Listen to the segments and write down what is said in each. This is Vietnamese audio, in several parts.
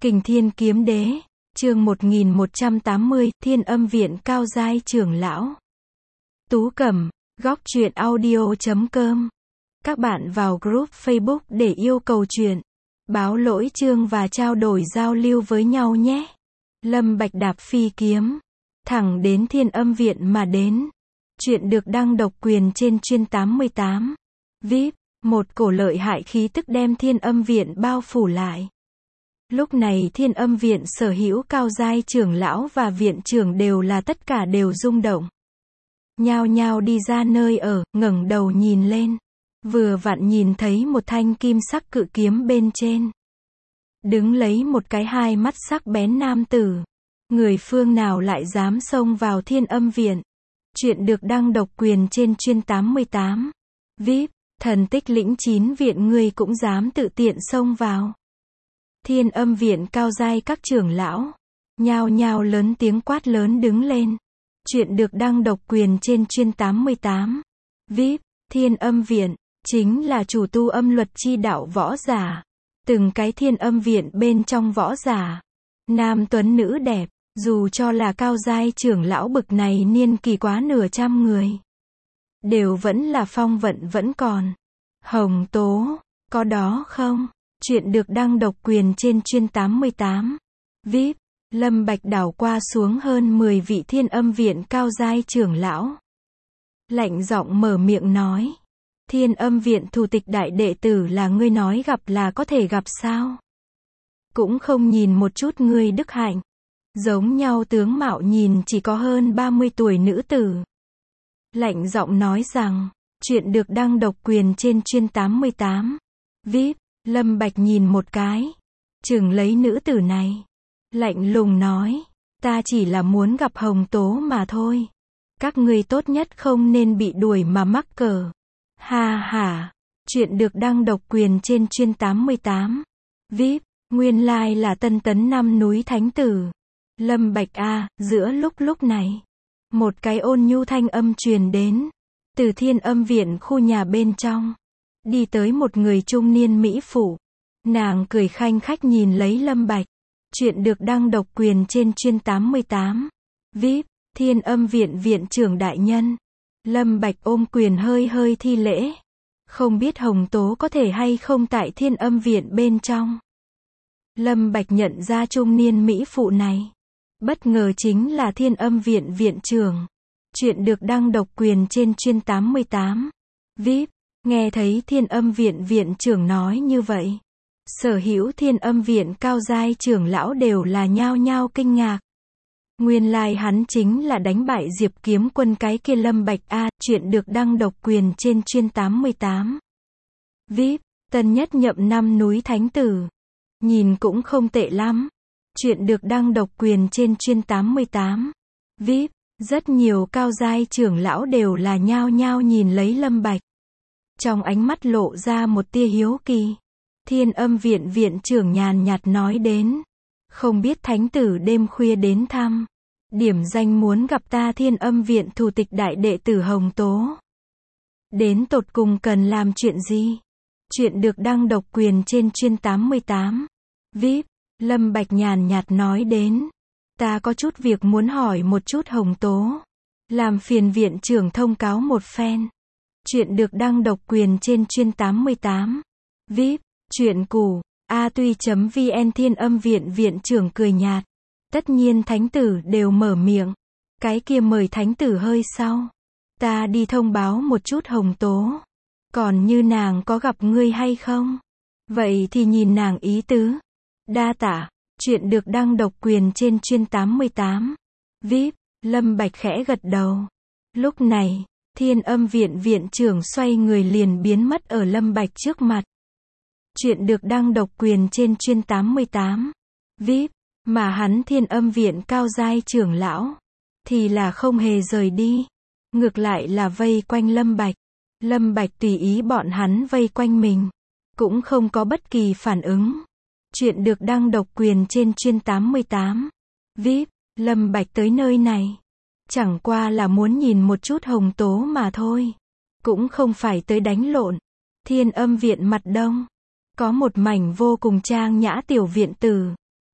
Kình Thiên Kiếm Đế, chương 1180, Thiên Âm Viện Cao Giai trưởng lão. Tú Cẩm, góc truyện audio.com. Các bạn vào group Facebook để yêu cầu truyện, báo lỗi chương và trao đổi giao lưu với nhau nhé. Lâm Bạch đạp phi kiếm, thẳng đến Thiên Âm Viện mà đến. Chuyện được đăng độc quyền trên chuyên 88. VIP, một cổ lợi hại khí tức đem Thiên Âm Viện bao phủ lại. Lúc này Thiên Âm Viện sở hữu cao giai trưởng lão và viện trưởng tất cả đều rung động. Nhao nhao đi ra nơi ở, ngẩng đầu nhìn lên. Vừa vặn nhìn thấy một thanh kim sắc cự kiếm bên trên. Đứng lấy một cái hai mắt sắc bén nam tử. Người phương nào lại dám xông vào Thiên Âm Viện. Chuyện được đăng độc quyền trên chuyên 88. VIP, thần tích lĩnh 9 viện ngươi cũng dám tự tiện xông vào. Thiên Âm Viện cao giai các trưởng lão, nhao nhao lớn tiếng quát lớn đứng lên. Chuyện được đăng độc quyền trên chuyên 88. VIP, Thiên Âm Viện, chính là chủ tu âm luật chi đạo võ giả. Từng cái Thiên Âm Viện bên trong võ giả, nam tuấn nữ đẹp, dù cho là cao giai trưởng lão bực này niên kỳ quá nửa trăm người. Đều vẫn là phong vận vẫn còn. Hồng Tố, có đó không? Chuyện được đăng độc quyền trên chuyên 88. VIP, Lâm Bạch đảo qua xuống hơn 10 vị Thiên Âm Viện cao giai trưởng lão. Lạnh giọng mở miệng nói. Thiên Âm Viện thủ tịch đại đệ tử là ngươi nói gặp là có thể gặp sao? Cũng không nhìn một chút ngươi đức hạnh. Giống nhau tướng mạo nhìn chỉ có hơn 30 tuổi nữ tử. Lạnh giọng nói rằng, chuyện được đăng độc quyền trên chuyên 88. VIP, Lâm Bạch nhìn một cái, chừng lấy nữ tử này. Lạnh lùng nói, ta chỉ là muốn gặp Hồng Tố mà thôi. Các ngươi tốt nhất không nên bị đuổi mà mắc cờ. Ha ha, chuyện được đăng độc quyền trên chuyên 88. VIP, nguyên lai là Tân Tấn Năm núi Thánh Tử. Lâm Bạch a, giữa lúc này, một cái ôn nhu thanh âm truyền đến. Từ Thiên Âm Viện khu nhà bên trong, đi tới một người trung niên mỹ phụ. Nàng cười khanh khách nhìn lấy Lâm Bạch. Chuyện được đăng độc quyền trên chuyên 88. VIP, Thiên Âm Viện viện trưởng đại nhân. Lâm Bạch ôm quyền hơi thi lễ. Không biết Hồng Tố có thể hay không tại Thiên Âm Viện bên trong. Lâm Bạch nhận ra trung niên mỹ phụ này. Bất ngờ chính là Thiên Âm Viện viện trưởng. Chuyện được đăng độc quyền trên chuyên 88. VIP, nghe thấy Thiên Âm Viện viện trưởng nói như vậy. Sở hữu Thiên Âm Viện cao giai trưởng lão đều là nhao nhao kinh ngạc. Nguyên lai hắn chính là đánh bại Diệp Kiếm Quân cái kia Lâm Bạch a. Chuyện được đăng độc quyền trên chuyên 88. VIP, tân nhất nhậm năm núi Thánh Tử. Nhìn cũng không tệ lắm. Chuyện được đăng độc quyền trên chuyên 88. VIP, rất nhiều cao giai trưởng lão đều là nhao nhao nhìn lấy Lâm Bạch. Trong ánh mắt lộ ra một tia hiếu kỳ. Thiên Âm Viện viện trưởng nhàn nhạt nói đến. Không biết Thánh Tử đêm khuya đến thăm. Điểm danh muốn gặp ta Thiên Âm Viện thủ tịch đại đệ tử Hồng Tố. Đến tột cùng cần làm chuyện gì? Chuyện được đăng độc quyền trên chuyên 88. VIP, Lâm Bạch nhàn nhạt nói đến. Ta có chút việc muốn hỏi một chút Hồng Tố. Làm phiền viện trưởng thông cáo một phen. Chuyện được đăng độc quyền trên chuyên 88. VIP, chuyện cũ, atui.vn Thiên Âm Viện viện trưởng cười nhạt. Tất nhiên Thánh Tử đều mở miệng. Cái kia mời Thánh Tử hơi sau. Ta đi thông báo một chút Hồng Tố. Còn như nàng có gặp ngươi hay không? Vậy thì nhìn nàng ý tứ. Đa tạ. Chuyện được đăng độc quyền trên chuyên 88. VIP, Lâm Bạch khẽ gật đầu. Lúc này, Thiên Âm Viện viện trưởng xoay người liền biến mất ở Lâm Bạch trước mặt. Chuyện được đăng độc quyền trên chuyên 88. VIP, mà hắn Thiên Âm Viện cao giai trưởng lão, thì là không hề rời đi. Ngược lại là vây quanh Lâm Bạch. Lâm Bạch tùy ý bọn hắn vây quanh mình. Cũng không có bất kỳ phản ứng. Chuyện được đăng độc quyền trên chuyên 88. VIP, Lâm Bạch tới nơi này. Chẳng qua là muốn nhìn một chút Hồng Tố mà thôi. Cũng không phải tới đánh lộn. Thiên Âm Viện mặt đông. Có một mảnh vô cùng trang nhã tiểu viện tử.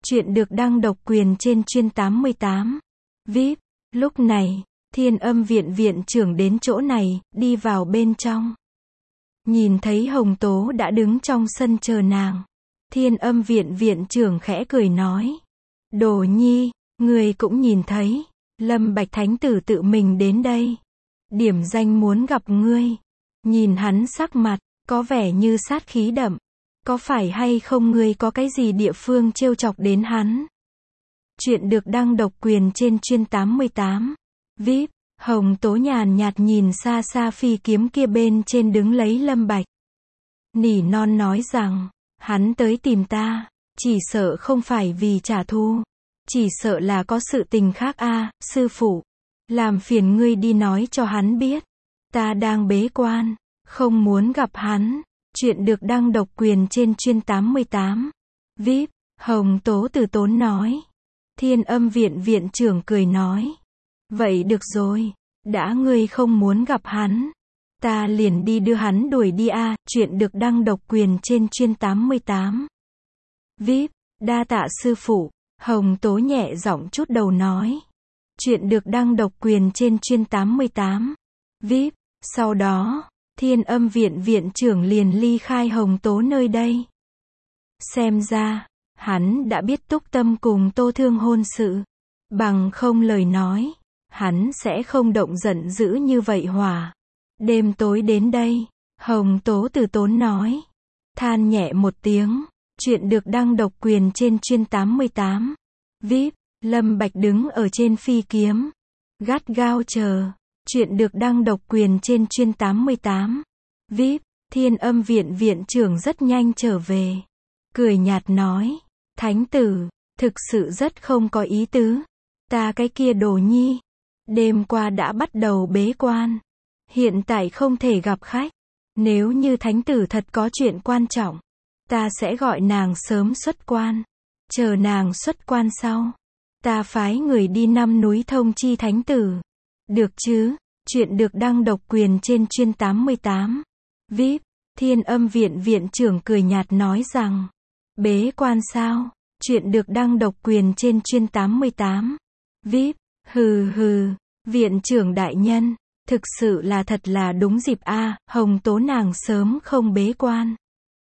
Chuyện được đăng độc quyền trên chuyên 88. VIP. Lúc này, Thiên Âm Viện viện trưởng đến chỗ này, đi vào bên trong. Nhìn thấy Hồng Tố đã đứng trong sân chờ nàng. Thiên Âm Viện viện trưởng khẽ cười nói. Đồ Nhi, người cũng nhìn thấy. Lâm Bạch Thánh Tử tự mình đến đây. Điểm danh muốn gặp ngươi. Nhìn hắn sắc mặt, có vẻ như sát khí đậm. Có phải hay không ngươi có cái gì địa phương trêu chọc đến hắn? Chuyện được đăng độc quyền trên chuyên 88. VIP. Hồng Tố nhàn nhạt nhìn xa xa phi kiếm kia bên trên đứng lấy Lâm Bạch. Nỉ non nói rằng, hắn tới tìm ta, chỉ sợ không phải vì trả thù, chỉ sợ là có sự tình khác a, sư phụ. Làm phiền ngươi đi nói cho hắn biết, ta đang bế quan, không muốn gặp hắn. Chuyện được đăng độc quyền trên chuyên 88. VIP. Hồng Tố từ tốn nói. Thiên Âm Viện viện trưởng cười nói. Vậy được rồi, đã ngươi không muốn gặp hắn, ta liền đi đưa hắn đuổi đi a. Chuyện được đăng độc quyền trên chuyên 88. VIP. Đa tạ sư phụ. Hồng Tố nhẹ giọng chút đầu nói. Chuyện được đăng độc quyền trên chuyên 88. VIP. Sau đó, Thiên Âm Viện viện trưởng liền ly khai Hồng Tố nơi đây. Xem ra, hắn đã biết Túc Tâm cùng Tô Thương hôn sự. Bằng không lời nói, hắn sẽ không động giận dữ như vậy hỏa. Đêm tối đến đây, Hồng Tố từ tốn nói. Than nhẹ một tiếng. Chuyện được đăng độc quyền trên chuyên 88. VIP. Lâm Bạch đứng ở trên phi kiếm, gắt gao chờ. Chuyện được đăng độc quyền trên chuyên 88. VIP. Thiên Âm Viện viện trưởng rất nhanh trở về. Cười nhạt nói. Thánh tử, thực sự rất không có ý tứ. Ta cái kia Đồ Nhi, đêm qua đã bắt đầu bế quan. Hiện tại không thể gặp khách. Nếu như thánh tử thật có chuyện quan trọng, ta sẽ gọi nàng sớm xuất quan. Chờ nàng xuất quan sau, ta phái người đi 5 núi thông chi thánh tử. Được chứ? Chuyện được đăng độc quyền trên chuyên 88. VIP. Thiên Âm Viện viện trưởng cười nhạt nói rằng. Bế quan sao? Chuyện được đăng độc quyền trên chuyên 88. VIP. Hừ hừ. Viện trưởng đại nhân, thực sự là thật là đúng dịp a. Hồng Tố nàng sớm không bế quan,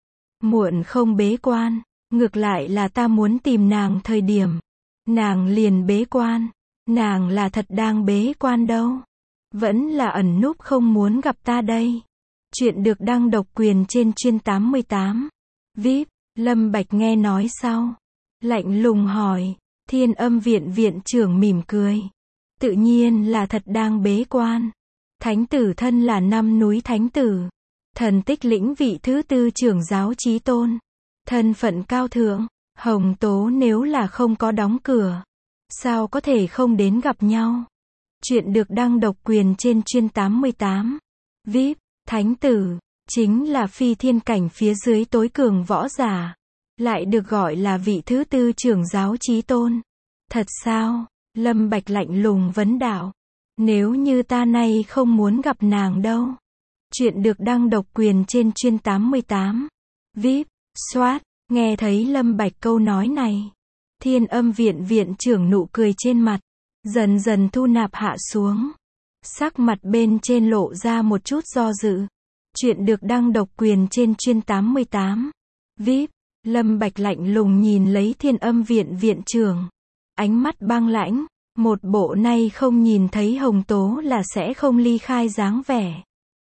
muộn không bế quan, ngược lại là ta muốn tìm nàng thời điểm, nàng liền bế quan. Nàng là thật đang bế quan đâu, vẫn là ẩn núp không muốn gặp ta đây? Chuyện được đăng độc quyền trên chuyên 88. VIP. Lâm Bạch nghe nói sau, lạnh lùng hỏi. Thiên Âm Viện viện trưởng mỉm cười. Tự nhiên là thật đang bế quan. Thánh tử thân là 5 núi thánh tử, thần tích lĩnh vị thứ 4 trưởng giáo chí tôn, thân phận cao thượng. Hồng Tố nếu là không có đóng cửa, sao có thể không đến gặp nhau? Chuyện được đăng độc quyền trên chuyên 88. VIP. Thánh tử, chính là phi thiên cảnh phía dưới tối cường võ giả, lại được gọi là vị thứ 4 trưởng giáo chí tôn. Thật sao? Lâm Bạch lạnh lùng vấn đạo. Nếu như ta nay không muốn gặp nàng đâu? Chuyện được đăng độc quyền trên chuyên 88. VIP. Soát. Nghe thấy Lâm Bạch câu nói này, Thiên Âm Viện viện trưởng nụ cười trên mặt dần dần thu nạp hạ xuống, sắc mặt bên trên lộ ra một chút do dự. Chuyện được đăng độc quyền trên chuyên 88. VIP. Lâm Bạch lạnh lùng nhìn lấy Thiên Âm Viện viện trưởng, ánh mắt băng lãnh, một bộ nay không nhìn thấy Hồng Tố là sẽ không ly khai dáng vẻ.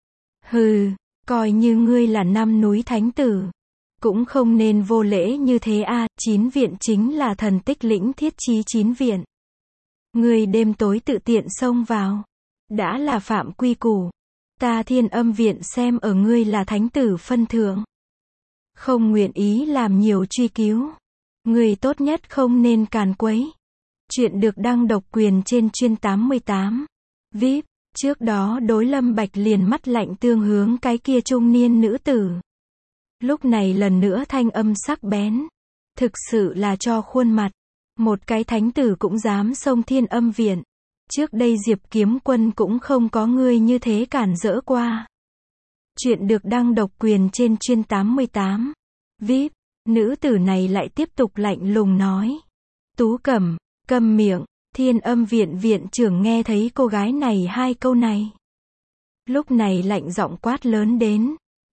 Hừ, coi như ngươi là 5 núi thánh tử, cũng không nên vô lễ như thế a. 9 viện chính là thần tích lĩnh thiết chí 9 viện. Ngươi đêm tối tự tiện xông vào, đã là phạm quy củ. Ta Thiên Âm Viện xem ở ngươi là thánh tử phân thượng, không nguyện ý làm nhiều truy cứu. Ngươi tốt nhất không nên càn quấy. Chuyện được đăng độc quyền trên chuyên 88. VIP. Trước đó đối Lâm Bạch liền mắt lạnh tương hướng cái kia trung niên nữ tử. Lúc này lần nữa thanh âm sắc bén. Thực sự là cho khuôn mặt. Một cái thánh tử cũng dám xông Thiên Âm Viện. Trước đây Diệp Kiếm Quân cũng không có ngươi như thế cản rỡ qua. Chuyện được đăng độc quyền trên chuyên 88. VIP. Nữ tử này lại tiếp tục lạnh lùng nói. Tú Cẩm, câm miệng. Thiên Âm viện viện trưởng nghe thấy cô gái này hai câu này. Lúc này lạnh giọng quát lớn đến.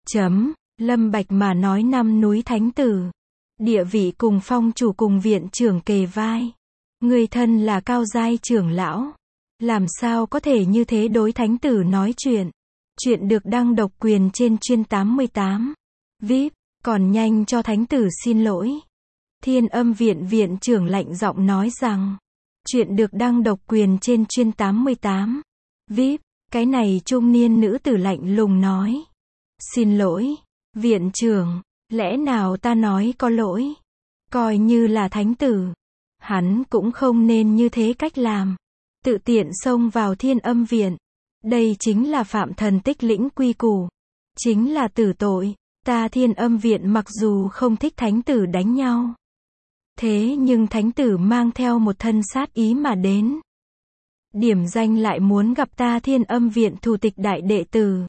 Lâm Bạch mà nói năm núi thánh tử. Địa vị cùng phong chủ cùng viện trưởng kề vai. Người thân là cao giai trưởng lão. Làm sao có thể như thế đối thánh tử nói chuyện. Chuyện được đăng độc quyền trên chuyên 88. VIP, còn nhanh cho thánh tử xin lỗi. Thiên Âm viện viện trưởng lạnh giọng nói rằng. Chuyện được đăng độc quyền trên chuyên 88. VIP, cái này trung niên nữ tử lạnh lùng nói. Xin lỗi, viện trưởng, lẽ nào ta nói có lỗi? Coi như là thánh tử. Hắn cũng không nên như thế cách làm. Tự tiện xông vào Thiên Âm viện. Đây chính là phạm thần tích lĩnh quy củ. Chính là tử tội. Ta Thiên Âm viện mặc dù không thích thánh tử đánh nhau. Thế nhưng thánh tử mang theo một thân sát ý mà đến. Điểm danh lại muốn gặp ta Thiên Âm viện thủ tịch đại đệ tử.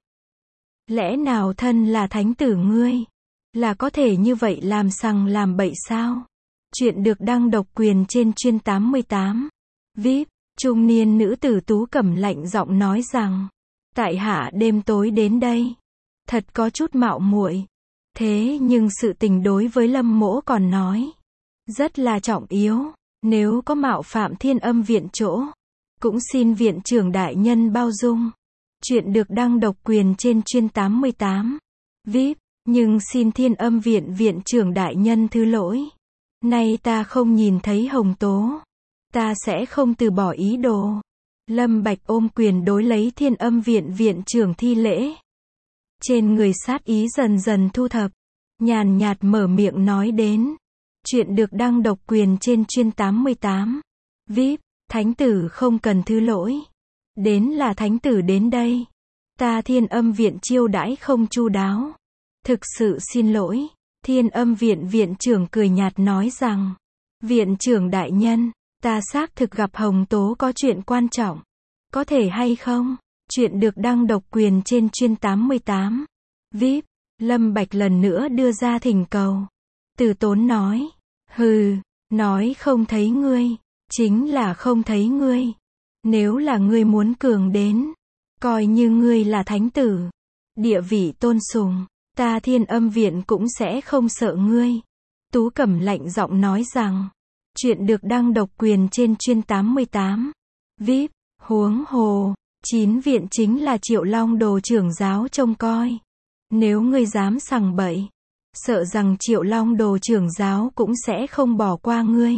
Lẽ nào thân là thánh tử ngươi? Là có thể như vậy làm sằng làm bậy sao? Chuyện được đăng độc quyền trên chuyên 88. VIP, trung niên nữ tử Tú Cẩm lạnh giọng nói rằng. Tại hạ đêm tối đến đây. Thật có chút mạo muội. Thế nhưng sự tình đối với Lâm mỗ còn nói. Rất là trọng yếu. Nếu có mạo phạm Thiên Âm viện chỗ. Cũng xin viện trưởng đại nhân bao dung. Chuyện được đăng độc quyền trên chuyên 88. VIP, nhưng xin Thiên Âm viện viện trưởng đại nhân thứ lỗi. Nay ta không nhìn thấy hồng tố. Ta sẽ không từ bỏ ý đồ. Lâm Bạch ôm quyền đối lấy Thiên Âm viện viện trưởng thi lễ. Trên người sát ý dần dần thu thập. Nhàn nhạt mở miệng nói đến. Chuyện được đăng độc quyền trên chuyên 88. VIP, thánh tử không cần thứ lỗi. Đến là thánh tử đến đây. Ta Thiên Âm viện chiêu đãi không chu đáo. Thực sự xin lỗi. Thiên Âm viện viện trưởng cười nhạt nói rằng. Viện trưởng đại nhân, ta xác thực gặp hồng tố có chuyện quan trọng. Có thể hay không? Chuyện được đăng độc quyền trên chuyên 88. VIP, Lâm Bạch lần nữa đưa ra thỉnh cầu. Từ Tốn nói. Hừ, nói không thấy ngươi. Chính là không thấy ngươi. Nếu là ngươi muốn cường đến. Coi như ngươi là thánh tử. Địa vị tôn sùng. Ta Thiên Âm viện cũng sẽ không sợ ngươi. Tú Cẩm lạnh giọng nói rằng. Chuyện được đăng độc quyền trên chuyên 88. VIP, huống hồ. 9 viện chính là Triệu Long Đồ trưởng giáo trông coi. Nếu ngươi dám sằng bậy. Sợ rằng Triệu Long Đồ trưởng giáo cũng sẽ không bỏ qua ngươi.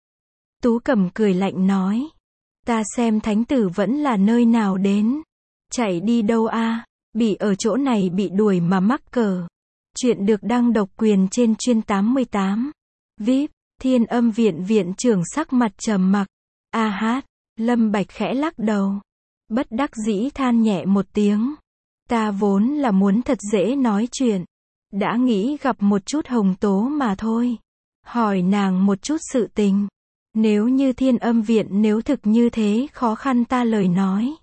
Tú Cẩm cười lạnh nói. Ta xem thánh tử vẫn là nơi nào đến. Chạy đi đâu a? Bị ở chỗ này bị đuổi mà mắc cờ. Chuyện được đăng độc quyền trên chuyên 88. VIP, Thiên Âm viện viện trưởng sắc mặt trầm mặc. A hát, Lâm Bạch khẽ lắc đầu. Bất đắc dĩ than nhẹ một tiếng. Ta vốn là muốn thật dễ nói chuyện. Đã nghĩ gặp một chút hồng tố mà thôi. Hỏi nàng một chút sự tình. Nếu như Thiên Âm viện nếu thực như thế khó khăn ta lời nói.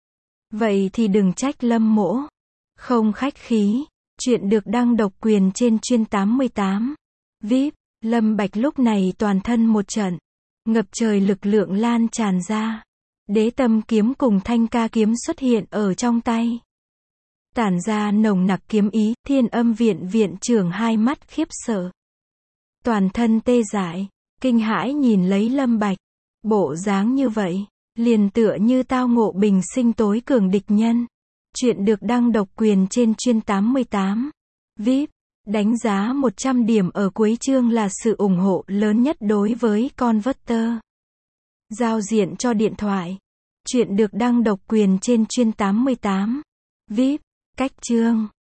Vậy thì đừng trách Lâm mỗ. Không khách khí. Chuyện được đăng độc quyền trên chuyên 88. VIP, Lâm Bạch lúc này toàn thân một trận. Ngập trời lực lượng lan tràn ra. Đế tâm kiếm cùng thanh ca kiếm xuất hiện ở trong tay. Tản ra nồng nặc kiếm ý. Thiên Âm viện viện trưởng hai mắt khiếp sợ. Toàn thân tê dại. Kinh hãi nhìn lấy Lâm Bạch. Bộ dáng như vậy. Liền tựa như tao ngộ bình sinh tối cường địch nhân. Chuyện được đăng độc quyền trên chuyên 88. VIP, đánh giá 100 điểm ở cuối chương là sự ủng hộ lớn nhất đối với Converter. Giao diện cho điện thoại. Chuyện được đăng độc quyền trên chuyên 88. VIP, cách chương.